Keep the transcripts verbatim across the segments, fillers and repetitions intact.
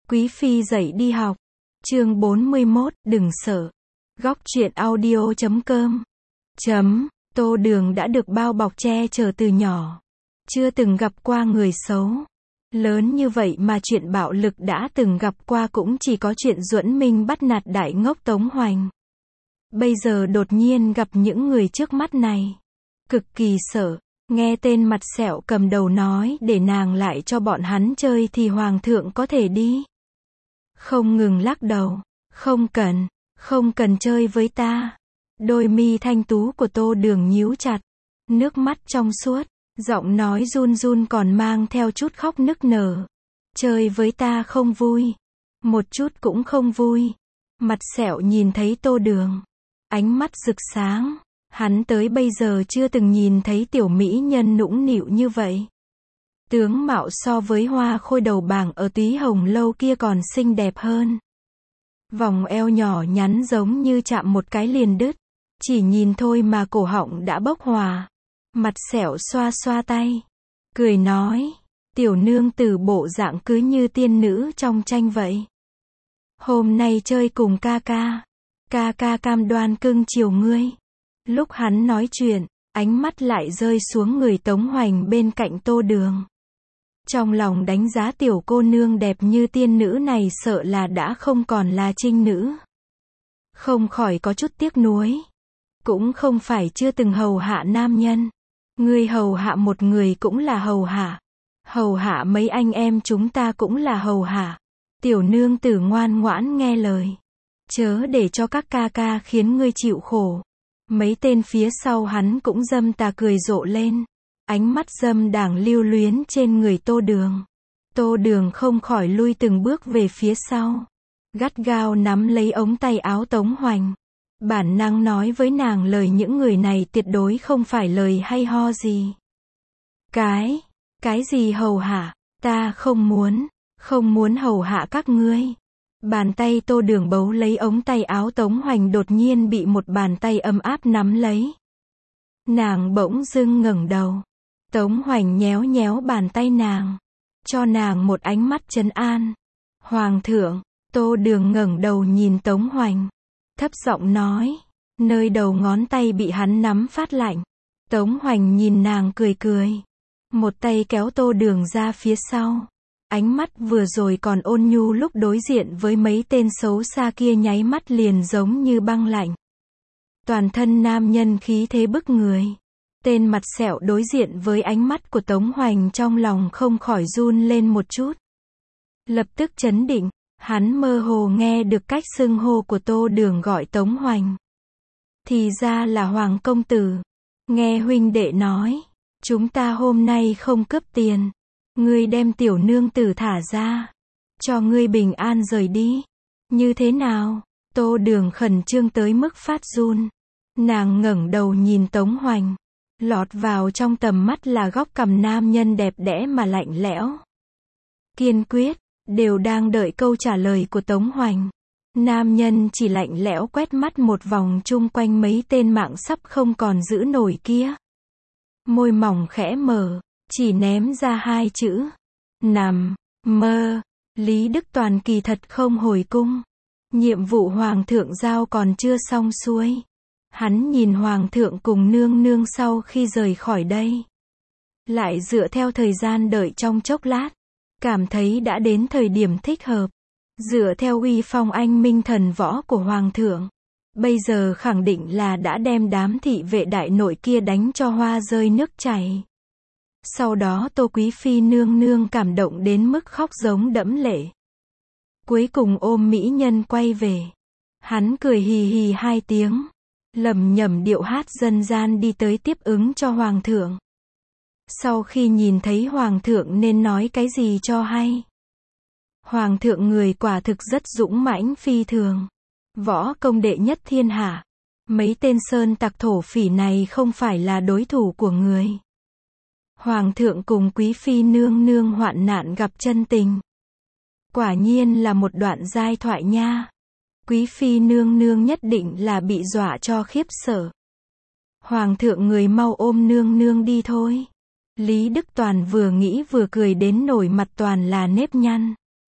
Quý phi dậy đi học. Chương bốn mươi mốt, đừng sợ. Góc truyện audio chấm com. Chấm, Tô Đường đã được bao bọc che chở từ nhỏ. Chưa từng gặp qua người xấu. Lớn như vậy mà chuyện bạo lực đã từng gặp qua cũng chỉ có chuyện Duẫn Minh bắt nạt đại ngốc Tống Hoành. Bây giờ đột nhiên gặp những người trước mắt này. Cực kỳ sợ. Nghe tên mặt sẹo cầm đầu nói để nàng lại cho bọn hắn chơi thì hoàng thượng có thể đi. Không ngừng lắc đầu. Không cần, không cần chơi với ta. Đôi mi thanh tú của Tô Đường nhíu chặt. Nước mắt trong suốt, giọng nói run run còn mang theo chút khóc nức nở. Chơi với ta không vui. Một chút cũng không vui. Mặt sẹo nhìn thấy Tô Đường. Ánh mắt rực sáng. Hắn tới bây giờ chưa từng nhìn thấy tiểu mỹ nhân nũng nịu như vậy. Tướng mạo so với hoa khôi đầu bảng ở Túy Hồng Lâu kia còn xinh đẹp hơn. Vòng eo nhỏ nhắn giống như chạm một cái liền đứt. Chỉ nhìn thôi mà cổ họng đã bốc hỏa. Mặt sẹo xoa xoa tay. Cười nói. Tiểu nương tử bộ dạng cứ như tiên nữ trong tranh vậy. Hôm nay chơi cùng ca ca. Ca ca cam đoan cưng chiều ngươi. Lúc hắn nói chuyện, ánh mắt lại rơi xuống người Tống Hoành bên cạnh Tô Đường. Trong lòng đánh giá tiểu cô nương đẹp như tiên nữ này sợ là đã không còn là trinh nữ. Không khỏi có chút tiếc nuối. Cũng không phải chưa từng hầu hạ nam nhân. Ngươi hầu hạ một người cũng là hầu hạ. Hầu hạ mấy anh em chúng ta cũng là hầu hạ. Tiểu nương tử ngoan ngoãn nghe lời. Chớ để cho các ca ca khiến ngươi chịu khổ. Mấy tên phía sau hắn cũng dâm tà cười rộ lên. Ánh mắt dâm đảng lưu luyến trên người Tô Đường. Tô Đường không khỏi lui từng bước về phía sau. Gắt gao nắm lấy ống tay áo Tống Hoành. Bản năng nói với nàng lời những người này tuyệt đối không phải lời hay ho gì. Cái, cái gì hầu hạ, ta không muốn, không muốn hầu hạ các ngươi. Bàn tay Tô Đường bấu lấy ống tay áo Tống Hoành đột nhiên bị một bàn tay ấm áp nắm lấy. Nàng bỗng dưng ngẩng đầu. Tống Hoành nhéo nhéo bàn tay nàng. Cho nàng một ánh mắt trấn an. Hoàng thượng, Tô Đường ngẩng đầu nhìn Tống Hoành. Thấp giọng nói. Nơi đầu ngón tay bị hắn nắm phát lạnh. Tống Hoành nhìn nàng cười cười. Một tay kéo Tô Đường ra phía sau. Ánh mắt vừa rồi còn ôn nhu lúc đối diện với mấy tên xấu xa kia nháy mắt liền giống như băng lạnh. Toàn thân nam nhân khí thế bức người. Tên mặt sẹo đối diện với ánh mắt của Tống Hoành trong lòng không khỏi run lên một chút. Lập tức chấn định, hắn mơ hồ nghe được cách xưng hô của Tô Đường gọi Tống Hoành. Thì ra là Hoàng công tử. Nghe huynh đệ nói, chúng ta hôm nay không cướp tiền. Ngươi đem tiểu nương tử thả ra. Cho ngươi bình an rời đi. Như thế nào? Tô Đường khẩn trương tới mức phát run. Nàng ngẩng đầu nhìn Tống Hoành. Lọt vào trong tầm mắt là góc cằm nam nhân đẹp đẽ mà lạnh lẽo. Kiên quyết, đều đang đợi câu trả lời của Tống Hoành. Nam nhân chỉ lạnh lẽo quét mắt một vòng chung quanh mấy tên mạng sắp không còn giữ nổi kia. Môi mỏng khẽ mở. Chỉ ném ra hai chữ. Nằm, mơ. Lý Đức Toàn kỳ thật không hồi cung. Nhiệm vụ hoàng thượng giao còn chưa xong xuôi. Hắn nhìn hoàng thượng cùng nương nương sau khi rời khỏi đây. Lại dựa theo thời gian đợi trong chốc lát. Cảm thấy đã đến thời điểm thích hợp. Dựa theo uy phong anh minh thần võ của hoàng thượng. Bây giờ khẳng định là đã đem đám thị vệ đại nội kia đánh cho hoa rơi nước chảy. Sau đó Tô Quý Phi nương nương cảm động đến mức khóc giống đẫm lệ. Cuối cùng ôm mỹ nhân quay về. Hắn cười hì hì hai tiếng. Lẩm nhẩm điệu hát dân gian đi tới tiếp ứng cho hoàng thượng. Sau khi nhìn thấy hoàng thượng nên nói cái gì cho hay. Hoàng thượng người quả thực rất dũng mãnh phi thường. Võ công đệ nhất thiên hạ. Mấy tên sơn tặc thổ phỉ này không phải là đối thủ của người. Hoàng thượng cùng quý phi nương nương hoạn nạn gặp chân tình. Quả nhiên là một đoạn giai thoại nha. Quý phi nương nương nhất định là bị dọa cho khiếp sợ. Hoàng thượng người mau ôm nương nương đi thôi. Lý Đức Toàn vừa nghĩ vừa cười đến nổi mặt toàn là nếp nhăn.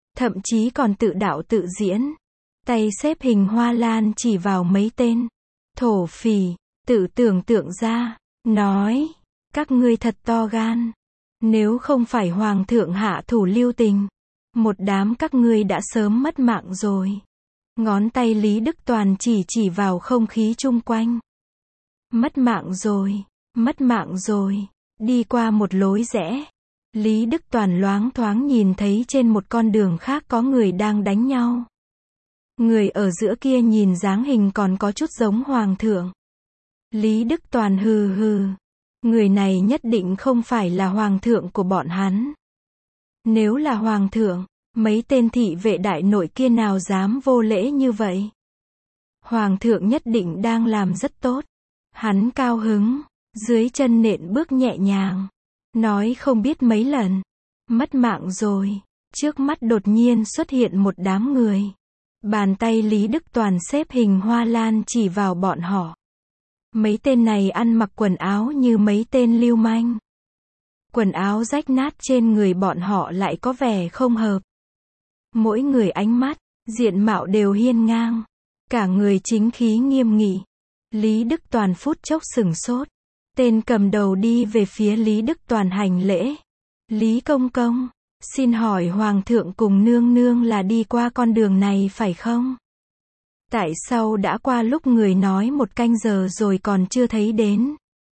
thậm chí còn tự đạo tự diễn. Tay xếp hình hoa lan chỉ vào mấy tên thổ phỉ, tự tưởng tượng ra, nói, các ngươi thật to gan. Nếu không phải hoàng thượng hạ thủ lưu tình, một đám các ngươi đã sớm mất mạng rồi. Ngón tay Lý Đức Toàn chỉ chỉ vào không khí chung quanh. Mất mạng rồi, mất mạng rồi. Đi qua một lối rẽ, Lý Đức Toàn loáng thoáng nhìn thấy trên một con đường khác có người đang đánh nhau. Người ở giữa kia nhìn dáng hình còn có chút giống hoàng thượng. Lý Đức Toàn hừ hừ. Người này nhất định không phải là hoàng thượng của bọn hắn. Nếu là hoàng thượng, mấy tên thị vệ đại nội kia nào dám vô lễ như vậy. Hoàng thượng nhất định đang làm rất tốt. Hắn cao hứng, dưới chân nện bước nhẹ nhàng. Nói không biết mấy lần. Mất mạng rồi. Trước mắt đột nhiên xuất hiện một đám người. Bàn tay Lý Đức Toàn xếp hình hoa lan chỉ vào bọn họ. Mấy tên này ăn mặc quần áo như mấy tên lưu manh. Quần áo rách nát trên người bọn họ lại có vẻ không hợp. Mỗi người ánh mắt, diện mạo đều hiên ngang. Cả người chính khí nghiêm nghị. Lý Đức Toàn phút chốc sửng sốt. Tên cầm đầu đi về phía Lý Đức Toàn hành lễ. Lý công công, xin hỏi hoàng thượng cùng nương nương là đi qua con đường này phải không? Tại sao đã qua lúc người nói một canh giờ rồi còn chưa thấy đến?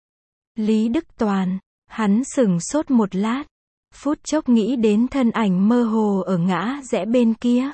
Lý Đức Toàn, hắn sửng sốt một lát. Phút chốc nghĩ đến thân ảnh mơ hồ ở ngã rẽ bên kia.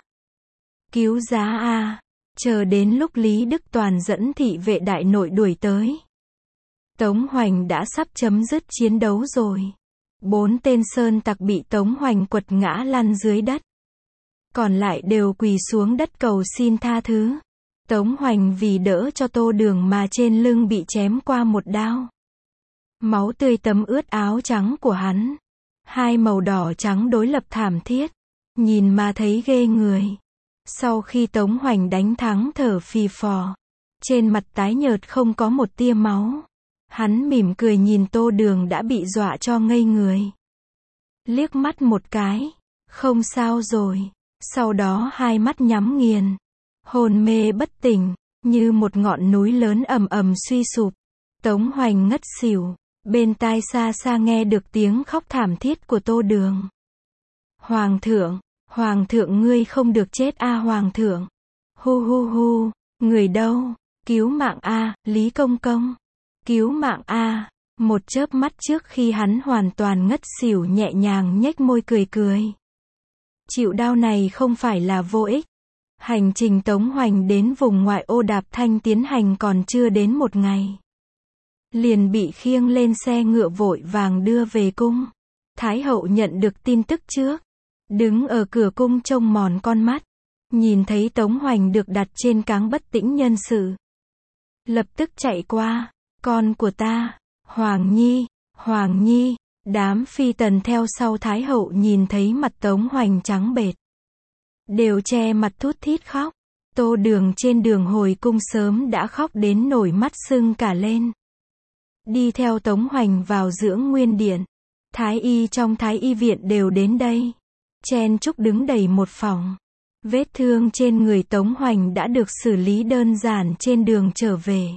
Cứu giá a, chờ đến lúc Lý Đức Toàn dẫn thị vệ đại nội đuổi tới. Tống Hoành đã sắp chấm dứt chiến đấu rồi. Bốn tên sơn tặc bị Tống Hoành quật ngã lăn dưới đất. Còn lại đều quỳ xuống đất cầu xin tha thứ. Tống Hoành vì đỡ cho Tô Đường mà trên lưng bị chém qua một đao. Máu tươi tấm ướt áo trắng của hắn. Hai màu đỏ trắng đối lập thảm thiết. Nhìn mà thấy ghê người. Sau khi Tống Hoành đánh thắng thở phì phò. Trên mặt tái nhợt không có một tia máu. Hắn mỉm cười nhìn Tô Đường đã bị dọa cho ngây người. Liếc mắt một cái. Không sao rồi. Sau đó hai mắt nhắm nghiền. Hồn mê bất tỉnh. Như một ngọn núi lớn ầm ầm suy sụp. Tống Hoành ngất xỉu. Bên tai xa xa nghe được tiếng khóc thảm thiết của Tô Đường. Hoàng thượng, hoàng thượng ngươi không được chết a hoàng thượng. Hu hu hu, người đâu, cứu mạng a, Lý công công. Cứu mạng a. Một chớp mắt trước khi hắn hoàn toàn ngất xỉu nhẹ nhàng nhếch môi cười cười. Chịu đau này không phải là vô ích. Hành trình Tống Hoành đến vùng ngoại ô Đạp Thanh tiến hành còn chưa đến một ngày. Liền bị khiêng lên xe ngựa vội vàng đưa về cung. Thái hậu nhận được tin tức trước. Đứng ở cửa cung trông mòn con mắt. Nhìn thấy Tống Hoành được đặt trên cáng bất tĩnh nhân sự. Lập tức chạy qua. Con của ta, Hoàng Nhi, Hoàng Nhi. Đám phi tần theo sau Thái hậu nhìn thấy mặt Tống Hoành trắng bệch. Đều che mặt thút thít khóc. Tô Đường trên đường hồi cung sớm đã khóc đến nổi mắt sưng cả lên. Đi theo Tống Hoành vào dưỡng nguyên điện. Thái y trong Thái y viện đều đến đây. Chen chúc đứng đầy một phòng. Vết thương trên người Tống Hoành đã được xử lý đơn giản trên đường trở về.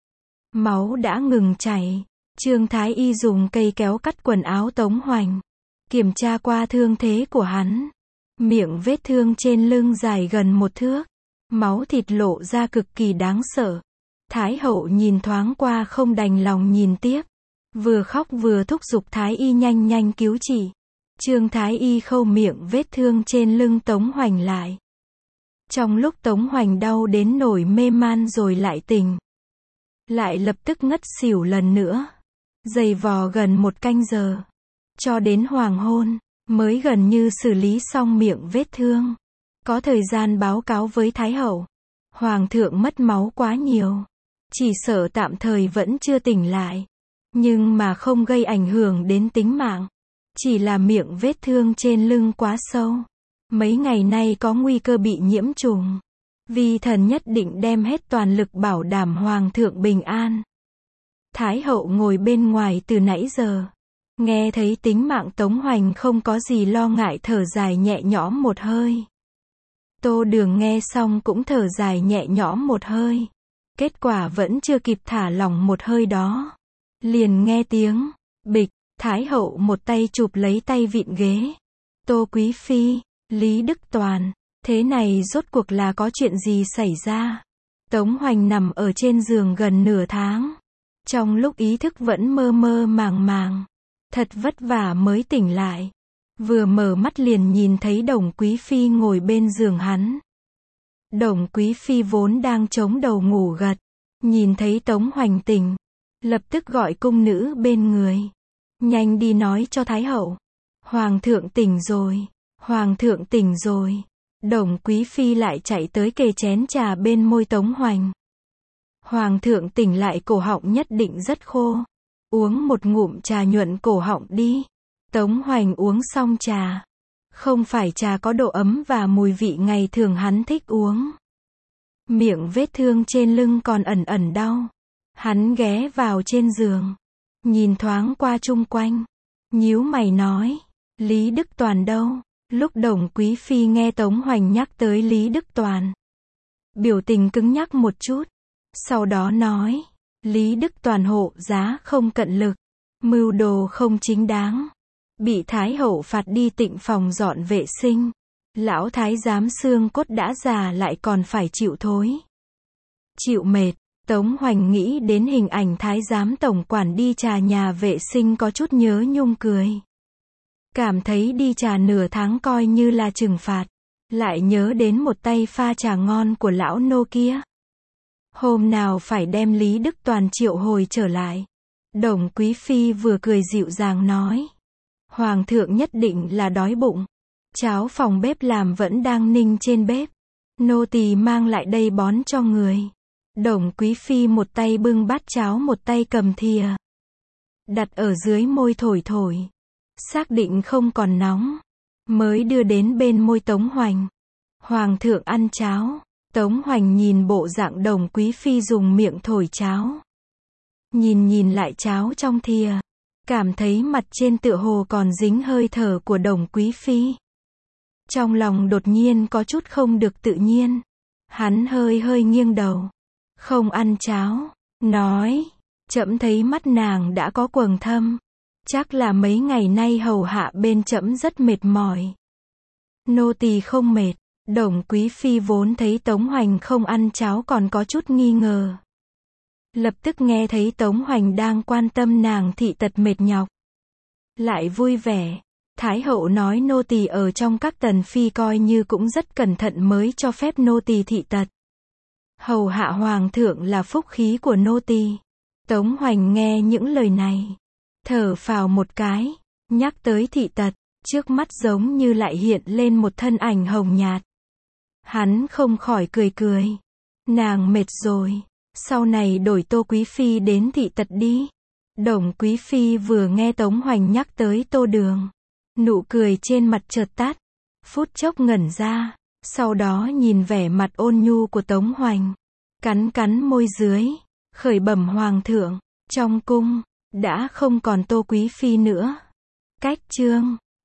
Máu đã ngừng chảy. Trương Thái y dùng cây kéo cắt quần áo Tống Hoành. Kiểm tra qua thương thế của hắn. Miệng vết thương trên lưng dài gần một thước. Máu thịt lộ ra cực kỳ đáng sợ. Thái hậu nhìn thoáng qua không đành lòng nhìn tiếp. Vừa khóc vừa thúc giục Thái y nhanh nhanh cứu trị. Trương Thái y khâu miệng vết thương trên lưng Tống Hoành lại. Trong lúc Tống Hoành đau đến nổi mê man rồi lại tỉnh. Lại lập tức ngất xỉu lần nữa. Giày vò gần một canh giờ. Cho đến hoàng hôn, mới gần như xử lý xong miệng vết thương. Có thời gian báo cáo với Thái hậu. Hoàng thượng mất máu quá nhiều. Chỉ sợ tạm thời vẫn chưa tỉnh lại. Nhưng mà không gây ảnh hưởng đến tính mạng. Chỉ là miệng vết thương trên lưng quá sâu. Mấy ngày nay có nguy cơ bị nhiễm trùng. Vi thần nhất định đem hết toàn lực bảo đảm hoàng thượng bình an. Thái hậu ngồi bên ngoài từ nãy giờ. Nghe thấy tính mạng Tống Hoành không có gì lo ngại, thở dài nhẹ nhõm một hơi. Tô Đường nghe xong cũng thở dài nhẹ nhõm một hơi. Kết quả vẫn chưa kịp thả lỏng một hơi đó, liền nghe tiếng bịch, Thái hậu một tay chụp lấy tay vịn ghế. Tô Quý Phi, Lý Đức Toàn, thế này rốt cuộc là có chuyện gì xảy ra? Tống Hoành nằm ở trên giường gần nửa tháng. Trong lúc ý thức vẫn mơ mơ màng màng. Thật vất vả mới tỉnh lại. Vừa mở mắt liền nhìn thấy Đồng Quý Phi ngồi bên giường hắn. Đồng Quý Phi vốn đang chống đầu ngủ gật. Nhìn thấy Tống Hoành tỉnh, lập tức gọi cung nữ bên người. Nhanh đi nói cho Thái hậu. Hoàng thượng tỉnh rồi. Hoàng thượng tỉnh rồi. Đồng Quý Phi lại chạy tới kề chén trà bên môi Tống Hoành. Hoàng thượng tỉnh lại, cổ họng nhất định rất khô. Uống một ngụm trà nhuận cổ họng đi. Tống Hoành uống xong trà. Không phải trà có độ ấm và mùi vị ngày thường hắn thích uống. Miệng vết thương trên lưng còn ẩn ẩn đau. Hắn ghé vào trên giường. Nhìn thoáng qua chung quanh. Nhíu mày nói. Lý Đức Toàn đâu? Lúc Đồng Quý Phi nghe Tống Hoành nhắc tới Lý Đức Toàn, biểu tình cứng nhắc một chút. Sau đó nói. Lý Đức Toàn hộ giá không cận lực. Mưu đồ không chính đáng. Bị Thái hậu phạt đi tịnh phòng dọn vệ sinh. Lão thái giám xương cốt đã già lại còn phải chịu thối. Chịu mệt. Tống Hoành nghĩ đến hình ảnh thái giám tổng quản đi trà nhà vệ sinh có chút nhớ nhung cười. Cảm thấy đi trà nửa tháng coi như là trừng phạt. Lại nhớ đến một tay pha trà ngon của lão nô kia. Hôm nào phải đem Lý Đức Toàn triệu hồi trở lại. Đồng Quý Phi vừa cười dịu dàng nói. Hoàng thượng nhất định là đói bụng. Cháo phòng bếp làm vẫn đang ninh trên bếp. Nô tỳ mang lại đây bón cho người. Đồng Quý Phi một tay bưng bát cháo, một tay cầm thìa. Đặt ở dưới môi thổi thổi. Xác định không còn nóng. Mới đưa đến bên môi Tống Hoành. Hoàng thượng ăn cháo. Tống Hoành nhìn bộ dạng Đồng Quý Phi dùng miệng thổi cháo. Nhìn nhìn lại cháo trong thìa. Cảm thấy mặt trên tựa hồ còn dính hơi thở của Đồng Quý Phi. Trong lòng đột nhiên có chút không được tự nhiên. Hắn hơi hơi nghiêng đầu. Không ăn cháo. Nói. Trẫm thấy mắt nàng đã có quầng thâm. Chắc là mấy ngày nay hầu hạ bên trẫm rất mệt mỏi. Nô tỳ không mệt. Đồng Quý Phi vốn thấy Tống Hoành không ăn cháo còn có chút nghi ngờ. Lập tức nghe thấy Tống Hoành đang quan tâm nàng thị tật mệt nhọc. Lại vui vẻ. Thái hậu nói nô tỳ ở trong các tần phi coi như cũng rất cẩn thận mới cho phép nô tỳ thị tật. Hầu hạ hoàng thượng là phúc khí của nô tỳ. Tống Hoành nghe những lời này. Thở phào một cái. Nhắc tới thị tật. Trước mắt giống như lại hiện lên một thân ảnh hồng nhạt. Hắn không khỏi cười cười. Nàng mệt rồi. Sau này đổi Tô Quý Phi đến thị tật đi. Đồng Quý Phi vừa nghe Tống Hoành nhắc tới Tô Đường. Nụ cười trên mặt chợt tắt. Phút chốc ngẩn ra. Sau đó nhìn vẻ mặt ôn nhu của Tống Hoành. Cắn cắn môi dưới. Khởi bẩm hoàng thượng. Trong cung. Đã không còn Tô Quý Phi nữa. Cách chương.